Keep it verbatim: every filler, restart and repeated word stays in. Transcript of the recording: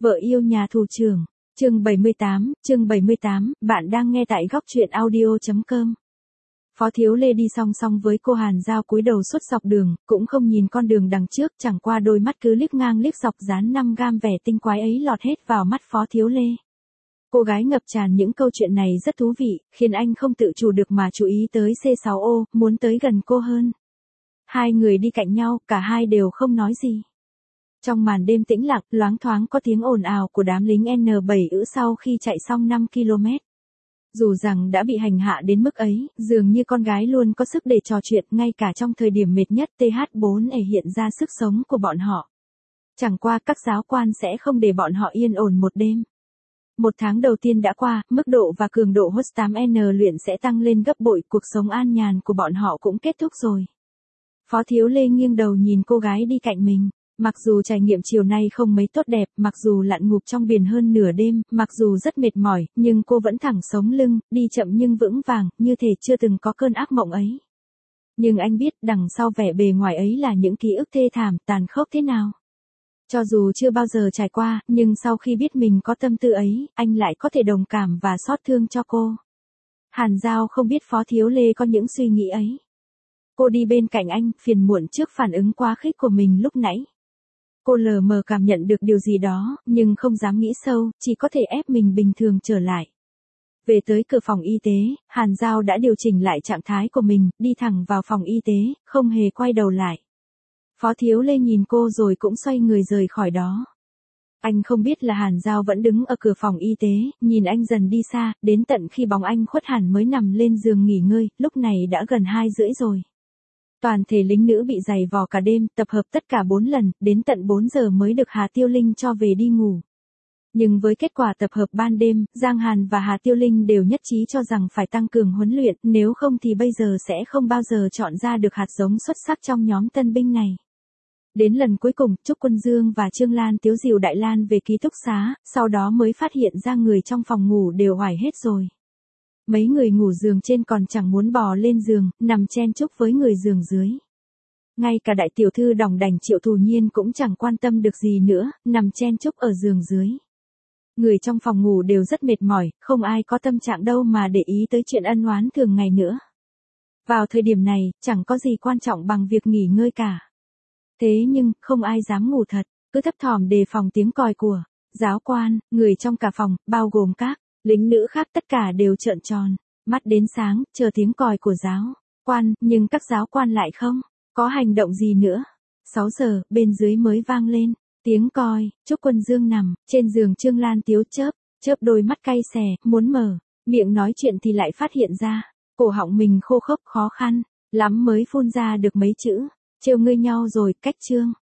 Vợ yêu nhà tù trưởng, chương bảy mươi tám, chương bảy mươi tám, bạn đang nghe tại góc truyện audio chấm com. Phó Thiếu Lê đi song song với cô Hàn Giao cúi đầu suốt dọc đường, cũng không nhìn con đường đằng trước, chẳng qua đôi mắt cứ liếc ngang liếc dọc dán năm gam vẻ tinh quái ấy lọt hết vào mắt Phó Thiếu Lê. Cô gái ngập tràn những câu chuyện này rất thú vị, khiến anh không tự chủ được mà chú ý tới C sáu O, muốn tới gần cô hơn. Hai người đi cạnh nhau, cả hai đều không nói gì. Trong màn đêm tĩnh lặng, loáng thoáng có tiếng ồn ào của đám lính N bảy ữ sau khi chạy xong năm ki lô mét. Dù rằng đã bị hành hạ đến mức ấy, dường như con gái luôn có sức để trò chuyện, ngay cả trong thời điểm mệt nhất T H bốn E hiện ra sức sống của bọn họ. Chẳng qua các giáo quan sẽ không để bọn họ yên ổn một đêm. Một tháng đầu tiên đã qua, mức độ và cường độ H O S tám N luyện sẽ tăng lên gấp bội, cuộc sống an nhàn của bọn họ cũng kết thúc rồi. Phó Thiếu Lê nghiêng đầu nhìn cô gái đi cạnh mình. Mặc dù trải nghiệm chiều nay không mấy tốt đẹp, mặc dù lặn ngụp trong biển hơn nửa đêm, mặc dù rất mệt mỏi, nhưng cô vẫn thẳng sống lưng, đi chậm nhưng vững vàng, như thể chưa từng có cơn ác mộng ấy. Nhưng anh biết, đằng sau vẻ bề ngoài ấy là những ký ức thê thảm, tàn khốc thế nào. Cho dù chưa bao giờ trải qua, nhưng sau khi biết mình có tâm tư ấy, anh lại có thể đồng cảm và xót thương cho cô. Hàn Giao không biết Phó Thiếu Lê có những suy nghĩ ấy. Cô đi bên cạnh anh, phiền muộn trước phản ứng quá khích của mình lúc nãy. Cô lờ mờ cảm nhận được điều gì đó, nhưng không dám nghĩ sâu, chỉ có thể ép mình bình thường trở lại. Về tới cửa phòng y tế, Hàn Giao đã điều chỉnh lại trạng thái của mình, đi thẳng vào phòng y tế, không hề quay đầu lại. Phó Thiếu Lê nhìn cô rồi cũng xoay người rời khỏi đó. Anh không biết là Hàn Giao vẫn đứng ở cửa phòng y tế, nhìn anh dần đi xa, đến tận khi bóng anh khuất hẳn mới nằm lên giường nghỉ ngơi, lúc này đã gần hai rưỡi rồi. Toàn thể lính nữ bị giày vò cả đêm, tập hợp tất cả bốn lần, đến tận bốn giờ mới được Hà Tiêu Linh cho về đi ngủ. Nhưng với kết quả tập hợp ban đêm, Giang Hàn và Hà Tiêu Linh đều nhất trí cho rằng phải tăng cường huấn luyện, nếu không thì bây giờ sẽ không bao giờ chọn ra được hạt giống xuất sắc trong nhóm tân binh này. Đến lần cuối cùng, Trúc Quân Dương và Trương Lan tiếu dìu Đại Lan về ký túc xá, sau đó mới phát hiện ra người trong phòng ngủ đều oải hết rồi. Mấy người ngủ giường trên còn chẳng muốn bò lên giường, nằm chen chúc với người giường dưới. Ngay cả đại tiểu thư Đòng Đành Triệu Thù Nhiên cũng chẳng quan tâm được gì nữa, nằm chen chúc ở giường dưới. Người trong phòng ngủ đều rất mệt mỏi, không ai có tâm trạng đâu mà để ý tới chuyện ân oán thường ngày nữa. Vào thời điểm này, chẳng có gì quan trọng bằng việc nghỉ ngơi cả. Thế nhưng, không ai dám ngủ thật, cứ thấp thỏm đề phòng tiếng còi của giáo quan, người trong cả phòng, bao gồm các lính nữ khác tất cả đều trợn tròn, mắt đến sáng, chờ tiếng còi của giáo quan, nhưng các giáo quan lại không có hành động gì nữa. sáu giờ, bên dưới mới vang lên tiếng còi, Trúc Quân Dương nằm trên giường, Trương Lan tiếu chớp, chớp đôi mắt cay xè, muốn mở miệng nói chuyện thì lại phát hiện ra, cổ họng mình khô khốc khó khăn lắm mới phun ra được mấy chữ, trêu ngươi nhau rồi, cách Trương